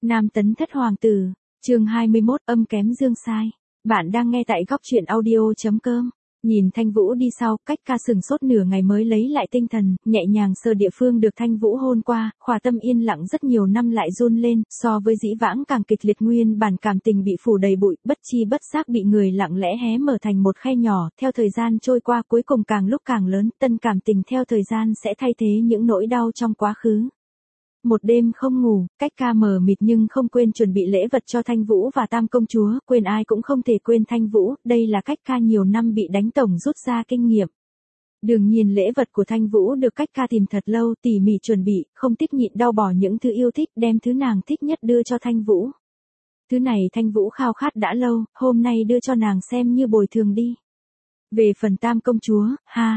Nam tấn thất hoàng tử, chương 21 âm kém dương sai. Bạn đang nghe tại góc truyện audio.com. Nhìn Thanh Vũ đi sau, Cách Ca sừng sốt nửa ngày mới lấy lại tinh thần, nhẹ nhàng sờ địa phương được Thanh Vũ hôn qua, khỏa tâm yên lặng rất nhiều năm lại run lên, so với dĩ vãng càng kịch liệt, nguyên bản cảm tình bị phủ đầy bụi, bất chi bất giác bị người lặng lẽ hé mở thành một khe nhỏ, theo thời gian trôi qua cuối cùng càng lúc càng lớn, tân cảm tình theo thời gian sẽ thay thế những nỗi đau trong quá khứ. Một đêm không ngủ, Cách Ca mờ mịt nhưng không quên chuẩn bị lễ vật cho Thanh Vũ và Tam công chúa, quên ai cũng không thể quên Thanh Vũ, đây là Cách Ca nhiều năm bị đánh tổng rút ra kinh nghiệm. Đương nhiên lễ vật của Thanh Vũ được Cách Ca tìm thật lâu, tỉ mỉ chuẩn bị, không tích nhịn đau bỏ những thứ yêu thích, đem thứ nàng thích nhất đưa cho Thanh Vũ. Thứ này Thanh Vũ khao khát đã lâu, hôm nay đưa cho nàng xem như bồi thường đi. Về phần Tam công chúa,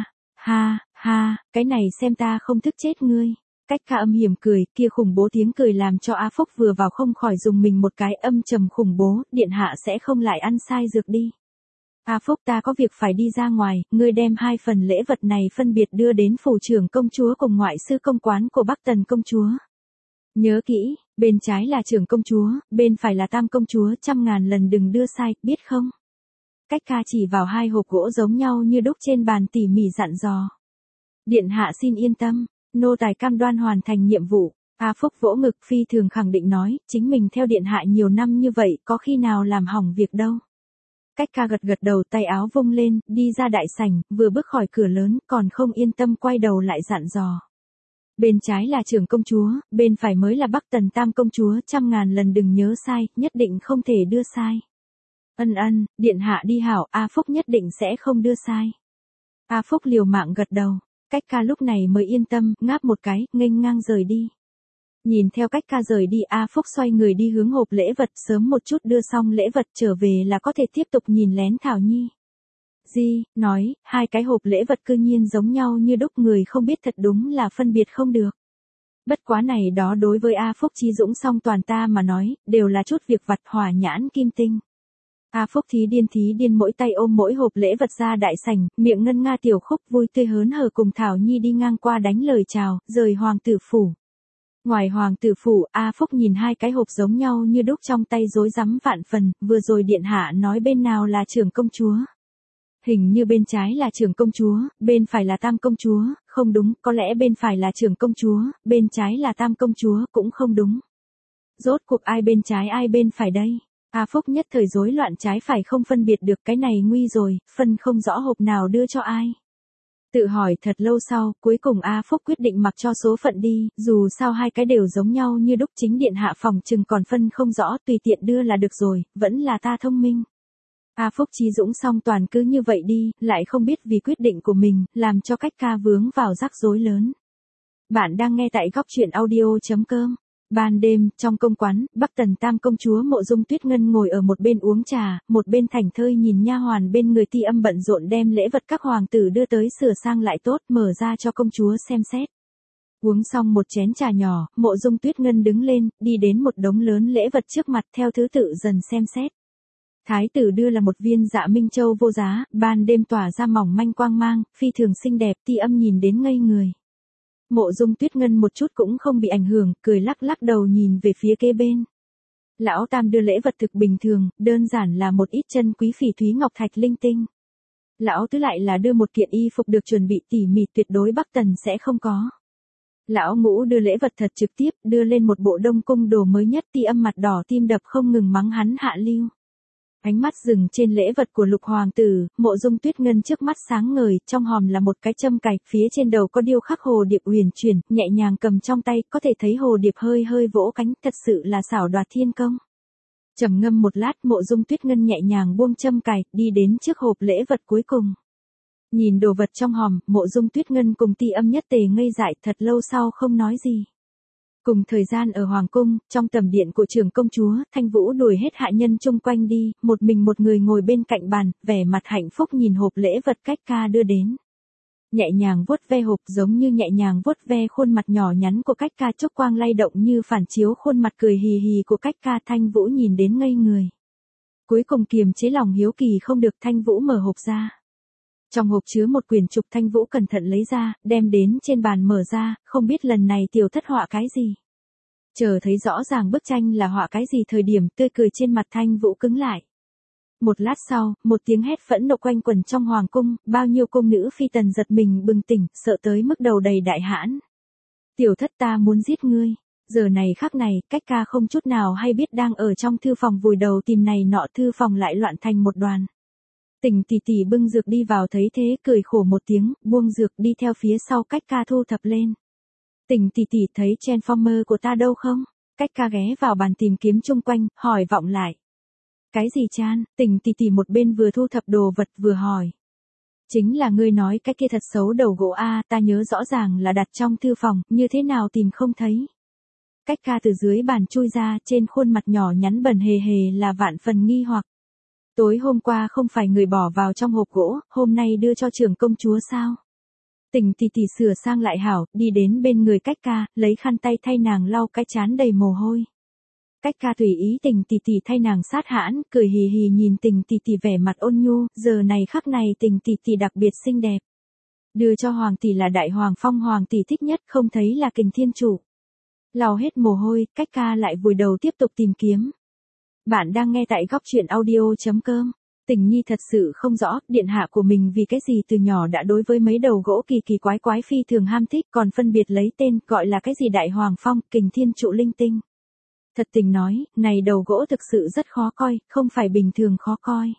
ha, cái này xem ta không thức chết ngươi. Cách Ca âm hiểm cười, kia khủng bố tiếng cười làm cho A Phúc vừa vào không khỏi dùng mình một cái, âm trầm khủng bố, điện hạ sẽ không lại ăn sai dược đi. A Phúc, ta có việc phải đi ra ngoài, ngươi đem hai phần lễ vật này phân biệt đưa đến phủ trưởng công chúa cùng ngoại sư công quán của Bắc Tần công chúa. Nhớ kỹ, bên trái là trưởng công chúa, bên phải là Tam công chúa, 100.000 lần đừng đưa sai, biết không? Cách Ca chỉ vào hai hộp gỗ giống nhau như đúc trên bàn tỉ mỉ dặn dò. Điện hạ xin yên tâm. Nô tài cam đoan hoàn thành nhiệm vụ. A Phúc vỗ ngực phi thường khẳng định nói, chính mình theo điện hạ nhiều năm như vậy, có khi nào làm hỏng việc đâu. Cách Ca gật gật đầu, tay áo vung lên, đi ra đại sảnh, vừa bước khỏi cửa lớn, còn không yên tâm quay đầu lại dặn dò. Bên trái là trưởng công chúa, bên phải mới là Bắc Tần Tam công chúa, 100.000 lần đừng nhớ sai, nhất định không thể đưa sai. Ân, điện hạ đi hảo, A Phúc nhất định sẽ không đưa sai. A Phúc liều mạng gật đầu. Cách Ca lúc này mới yên tâm, ngáp một cái, nghênh ngang rời đi. Nhìn theo Cách Ca rời đi, A Phúc xoay người đi hướng hộp lễ vật, sớm một chút đưa xong lễ vật trở về là có thể tiếp tục nhìn lén Thảo Nhi. Nói, hai cái hộp lễ vật cư nhiên giống nhau như đúc, người không biết thật đúng là phân biệt không được. Bất quá này đó đối với A Phúc Chí Dũng song toàn ta mà nói, đều là chút việc vặt, hỏa nhãn kim tinh. A Phúc thí điên mỗi tay ôm mỗi hộp lễ vật ra đại sảnh, miệng ngân nga tiểu khúc vui tươi hớn hở cùng Thảo Nhi đi ngang qua đánh lời chào, rời hoàng tử phủ. Ngoài hoàng tử phủ, A Phúc nhìn hai cái hộp giống nhau như đúc trong tay rối rắm vạn phần, vừa rồi điện hạ nói bên nào là trưởng công chúa. Hình như bên trái là trưởng công chúa, bên phải là Tam công chúa, không đúng, có lẽ bên phải là trưởng công chúa, bên trái là Tam công chúa, cũng không đúng. Rốt cuộc ai bên trái ai bên phải đây? A Phúc nhất thời rối loạn trái phải không phân biệt được, cái này nguy rồi, phân không rõ hộp nào đưa cho ai. Tự hỏi thật lâu sau, cuối cùng A Phúc quyết định mặc cho số phận đi, dù sao hai cái đều giống nhau như đúc, chính điện hạ phòng chừng còn phân không rõ, tùy tiện đưa là được rồi, vẫn là ta thông minh. A Phúc Chí Dũng song toàn cứ như vậy đi, lại không biết vì quyết định của mình, làm cho Cách Ca vướng vào rắc rối lớn. Bạn đang nghe tại góc truyện audio.com. Ban đêm, trong công quán, Bắc Tần Tam công chúa Mộ Dung Tuyết Ngân ngồi ở một bên uống trà, một bên thảnh thơi nhìn nha hoàn bên người Ti Âm bận rộn đem lễ vật các hoàng tử đưa tới sửa sang lại tốt, mở ra cho công chúa xem xét. Uống xong một chén trà nhỏ, Mộ Dung Tuyết Ngân đứng lên, đi đến một đống lớn lễ vật trước mặt theo thứ tự dần xem xét. Thái tử đưa là một viên Dạ Minh Châu vô giá, ban đêm tỏa ra mỏng manh quang mang, phi thường xinh đẹp, Ti Âm nhìn đến ngây người. Mộ Dung Tuyết Ngân một chút cũng không bị ảnh hưởng, cười lắc lắc đầu nhìn về phía kế bên. Lão Tam đưa lễ vật thực bình thường, đơn giản là một ít chân quý phỉ thúy ngọc thạch linh tinh. Lão Tứ lại là đưa một kiện y phục được chuẩn bị tỉ mỉ, tuyệt đối Bắc Tần sẽ không có. Lão Ngũ đưa lễ vật thật trực tiếp, đưa lên một bộ Đông Cung đồ mới nhất, Ti Âm mặt đỏ tim đập không ngừng mắng hắn hạ lưu. Ánh mắt dừng trên lễ vật của lục hoàng tử, Mộ Dung Tuyết Ngân trước mắt sáng ngời, trong hòm là một cái châm cài, phía trên đầu có điêu khắc hồ điệp huyền chuyển, nhẹ nhàng cầm trong tay, có thể thấy hồ điệp hơi hơi vỗ cánh, thật sự là xảo đoạt thiên công. Trầm ngâm một lát, Mộ Dung Tuyết Ngân nhẹ nhàng buông châm cài, đi đến trước hộp lễ vật cuối cùng. Nhìn đồ vật trong hòm, Mộ Dung Tuyết Ngân cùng Ti Âm nhất tề ngây dại, thật lâu sau không nói gì. Cùng thời gian ở Hoàng Cung, trong tầm điện của trưởng công chúa, Thanh Vũ đuổi hết hạ nhân chung quanh đi, một mình một người ngồi bên cạnh bàn, vẻ mặt hạnh phúc nhìn hộp lễ vật Cách Ca đưa đến. Nhẹ nhàng vuốt ve hộp giống như nhẹ nhàng vuốt ve khuôn mặt nhỏ nhắn của Cách Ca, chốc quang lay động như phản chiếu khuôn mặt cười hì hì của Cách Ca, Thanh Vũ nhìn đến ngây người. Cuối cùng kiềm chế lòng hiếu kỳ không được, Thanh Vũ mở hộp ra. Trong hộp chứa một quyển trục, Thanh Vũ cẩn thận lấy ra, đem đến trên bàn mở ra, không biết lần này tiểu thất họa cái gì. Chờ thấy rõ ràng bức tranh là họa cái gì thời điểm tươi cười trên mặt Thanh Vũ cứng lại. Một lát sau, một tiếng hét phẫn nộ quanh quẩn trong hoàng cung, bao nhiêu cung nữ phi tần giật mình bừng tỉnh, sợ tới mức đầu đầy đại hãn. Tiểu thất ta muốn giết ngươi. Giờ này khắc này, Cách Ca không chút nào hay biết đang ở trong thư phòng vùi đầu tìm này nọ, thư phòng lại loạn thành một đoàn. Tình tỷ tỷ bưng dược đi vào thấy thế cười khổ một tiếng, buông dược đi theo phía sau Cách Ca thu thập lên. Tình tỷ tỷ thấy Transformer của ta đâu không? Cách Ca ghé vào bàn tìm kiếm chung quanh, hỏi vọng lại. Cái gì Chan? Tình tỷ tỷ một bên vừa thu thập đồ vật vừa hỏi. Chính là ngươi nói cái kia thật xấu đầu gỗ a, ta nhớ rõ ràng là đặt trong thư phòng, như thế nào tìm không thấy. Cách Ca từ dưới bàn chui ra, trên khuôn mặt nhỏ nhắn bẩn hề hề là vạn phần nghi hoặc. Tối hôm qua không phải người bỏ vào trong hộp gỗ, hôm nay đưa cho trưởng công chúa sao? Tình tỷ tỷ sửa sang lại hảo, đi đến bên người Cách Ca, lấy khăn tay thay nàng lau cái trán đầy mồ hôi. Cách Ca tùy ý tình tỷ tỷ thay nàng sát hãn, cười hì hì nhìn tình tỷ tỷ vẻ mặt ôn nhu, giờ này khắc này tình tỷ tỷ đặc biệt xinh đẹp. Đưa cho hoàng tỷ là Đại Hoàng Phong, hoàng tỷ thích nhất, không thấy là Kình Thiên Trụ. Lau hết mồ hôi, Cách Ca lại vùi đầu tiếp tục tìm kiếm. Bạn đang nghe tại góc truyện audio.com. Tình Nhi thật sự không rõ, điện hạ của mình vì cái gì từ nhỏ đã đối với mấy đầu gỗ kỳ kỳ quái quái phi thường ham thích, còn phân biệt lấy tên, gọi là cái gì Đại Hoàng Phong, Kình Thiên Trụ linh tinh. Thật tình nói, này đầu gỗ thực sự rất khó coi, không phải bình thường khó coi.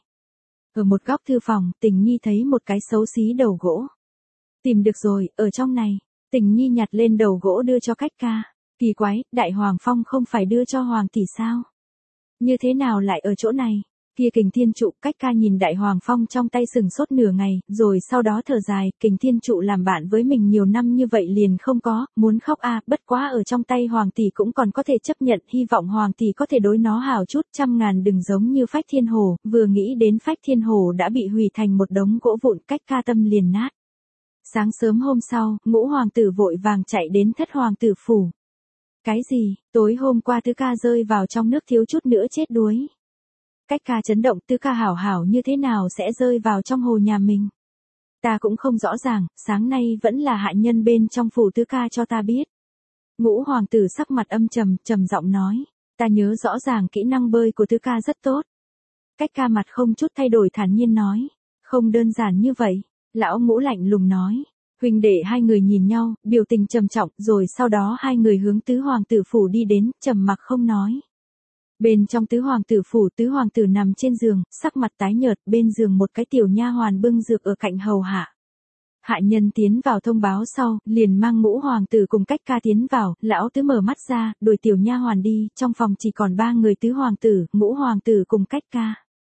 Ở một góc thư phòng, Tình Nhi thấy một cái xấu xí đầu gỗ. Tìm được rồi, ở trong này. Tình Nhi nhặt lên đầu gỗ đưa cho Cách Ca. Kỳ quái, Đại Hoàng Phong không phải đưa cho hoàng tỷ sao? Như thế nào lại ở chỗ này? Kia Kình Thiên Trụ. Cách Ca nhìn Đại Hoàng Phong trong tay sừng sốt nửa ngày, rồi sau đó thở dài, Kình Thiên Trụ làm bạn với mình nhiều năm như vậy liền không có, muốn khóc a, bất quá ở trong tay hoàng tỷ cũng còn có thể chấp nhận, hy vọng hoàng tỷ có thể đối nó hảo chút, trăm ngàn đừng giống như Phách Thiên Hồ, vừa nghĩ đến Phách Thiên Hồ đã bị hủy thành một đống gỗ vụn, Cách Ca tâm liền nát. Sáng sớm hôm sau, Ngũ hoàng tử vội vàng chạy đến Thất hoàng tử phủ. Cái gì? Tối hôm qua Tứ Ca rơi vào trong nước thiếu chút nữa chết đuối. Cách Ca chấn động, Tứ Ca hảo hảo như thế nào sẽ rơi vào trong hồ nhà mình? Ta cũng không rõ ràng, sáng nay vẫn là hạ nhân bên trong phủ Tứ Ca cho ta biết. Ngũ hoàng tử sắc mặt âm trầm, trầm giọng nói, ta nhớ rõ ràng kỹ năng bơi của Tứ Ca rất tốt. Cách Ca mặt không chút thay đổi thản nhiên nói, không đơn giản như vậy. Lão Ngũ lạnh lùng nói. Huynh đệ hai người nhìn nhau, biểu tình trầm trọng, rồi sau đó hai người hướng tứ hoàng tử phủ đi đến, trầm mặc không nói. Bên trong tứ hoàng tử phủ, tứ hoàng tử nằm trên giường, sắc mặt tái nhợt, bên giường một cái tiểu nha hoàn bưng dược ở cạnh hầu hạ. Hạ nhân tiến vào thông báo sau, liền mang Ngũ hoàng tử cùng Cách Ca tiến vào, lão tứ mở mắt ra, đuổi tiểu nha hoàn đi, trong phòng chỉ còn ba người, tứ hoàng tử, Ngũ hoàng tử cùng Cách Ca.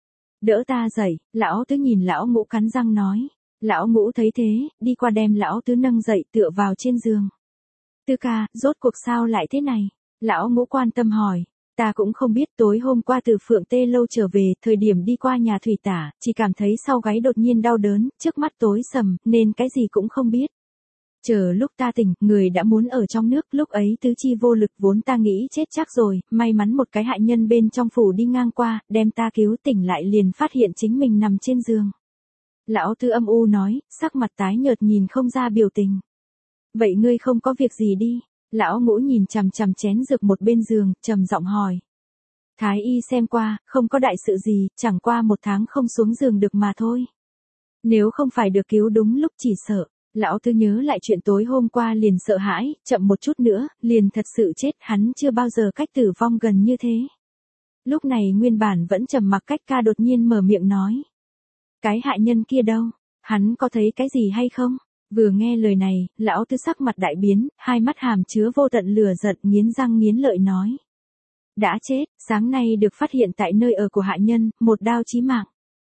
Đỡ ta dậy, lão tứ nhìn lão Ngũ cắn răng nói. Lão Ngũ thấy thế, đi qua đem lão tứ nâng dậy tựa vào trên giường. Tứ ca, rốt cuộc sao lại thế này? Lão Ngũ quan tâm hỏi. Ta cũng không biết, tối hôm qua từ Phượng Tê Lâu trở về, thời điểm đi qua nhà thủy tả, chỉ cảm thấy sau gáy đột nhiên đau đớn, trước mắt tối sầm, nên cái gì cũng không biết. Chờ lúc ta tỉnh, người đã muốn ở trong nước, lúc ấy tứ chi vô lực, vốn ta nghĩ chết chắc rồi, may mắn một cái hạ nhân bên trong phủ đi ngang qua, đem ta cứu tỉnh lại liền phát hiện chính mình nằm trên giường. Lão Tứ âm u nói, sắc mặt tái nhợt nhìn không ra biểu tình. Vậy ngươi không có việc gì đi? Lão Ngũ nhìn chằm chằm chén dược một bên giường, trầm giọng hỏi. Thái y xem qua, không có đại sự gì, chẳng qua 1 tháng không xuống giường được mà thôi. Nếu không phải được cứu đúng lúc chỉ sợ. Lão Tứ nhớ lại chuyện tối hôm qua liền sợ hãi, chậm một chút nữa, liền thật sự chết, hắn chưa bao giờ cách tử vong gần như thế. Lúc này nguyên bản vẫn trầm mặc Cách Ca đột nhiên mở miệng nói. Cái hạ nhân kia đâu? Hắn có thấy cái gì hay không? Vừa nghe lời này, lão Tứ sắc mặt đại biến, hai mắt hàm chứa vô tận lửa giận, nghiến răng nghiến lợi nói. Đã chết, sáng nay được phát hiện tại nơi ở của hạ nhân, một đao chí mạng.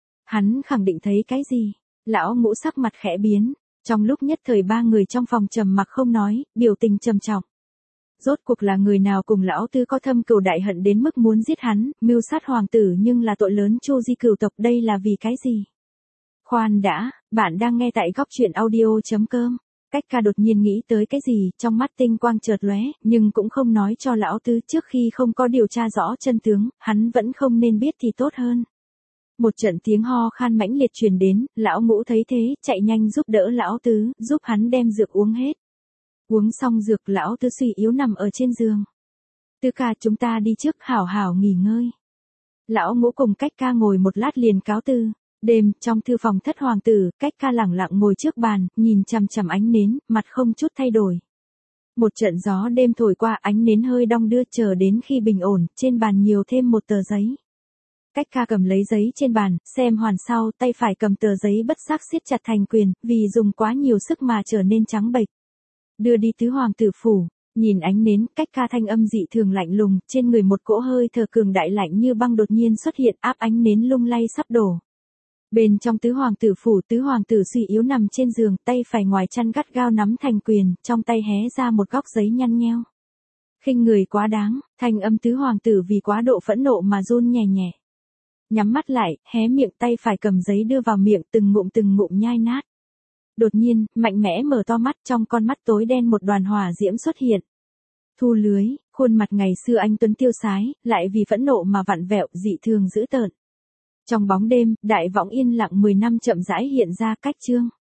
Hắn khẳng định thấy cái gì? Lão Ngũ sắc mặt khẽ biến, trong lúc nhất thời ba người trong phòng trầm mặc không nói, biểu tình trầm trọng. Rốt cuộc là người nào cùng lão Tứ có thâm cừu đại hận đến mức muốn giết hắn, mưu sát hoàng tử nhưng là tội lớn Chu Di cửu tộc, đây là vì cái gì? Khoan đã, bạn đang nghe tại góc truyện audio.com. Cách Ca đột nhiên nghĩ tới cái gì, trong mắt tinh quang chợt lóe, nhưng cũng không nói cho lão Tứ, trước khi không có điều tra rõ chân tướng, hắn vẫn không nên biết thì tốt hơn. Một trận tiếng ho khan mãnh liệt truyền đến, lão Ngũ thấy thế, chạy nhanh giúp đỡ lão Tứ, giúp hắn đem dược uống hết. Uống xong dược, lão Tứ suy yếu nằm ở trên giường. Tứ ca chúng ta đi trước hảo hảo nghỉ ngơi. Lão Ngũ cùng Cách Ca ngồi một lát liền cáo từ. Đêm, trong thư phòng thất hoàng tử, Cách Ca lẳng lặng ngồi trước bàn, nhìn chằm chằm ánh nến, mặt không chút thay đổi. Một trận gió đêm thổi qua, ánh nến hơi đong đưa, chờ đến khi bình ổn, trên bàn nhiều thêm một tờ giấy. Cách Ca cầm lấy giấy trên bàn, xem hoàn sau, tay phải cầm tờ giấy bất giác siết chặt thành quyền, vì dùng quá nhiều sức mà trở nên trắng bệch. Đưa đi tứ hoàng tử phủ, nhìn ánh nến, Cách Ca thanh âm dị thường lạnh lùng, trên người một cỗ hơi thở cường đại lạnh như băng đột nhiên xuất hiện, áp ánh nến lung lay sắp đổ. Bên trong tứ hoàng tử phủ, tứ hoàng tử suy yếu nằm trên giường, tay phải ngoài chăn gắt gao nắm thành quyền, trong tay hé ra một góc giấy nhăn nheo. Khinh người quá đáng, thanh âm tứ hoàng tử vì quá độ phẫn nộ mà run nhẹ nhẹ. Nhắm mắt lại, hé miệng, tay phải cầm giấy đưa vào miệng, từng ngụm nhai nát. Đột nhiên, mạnh mẽ mở to mắt, trong con mắt tối đen một đoàn hỏa diễm xuất hiện. Thu lưới, khuôn mặt ngày xưa anh tuấn tiêu sái, lại vì phẫn nộ mà vặn vẹo, dị thường dữ tợn. Trong bóng đêm, đại võng yên lặng 10 năm chậm rãi hiện ra. Cách Chương.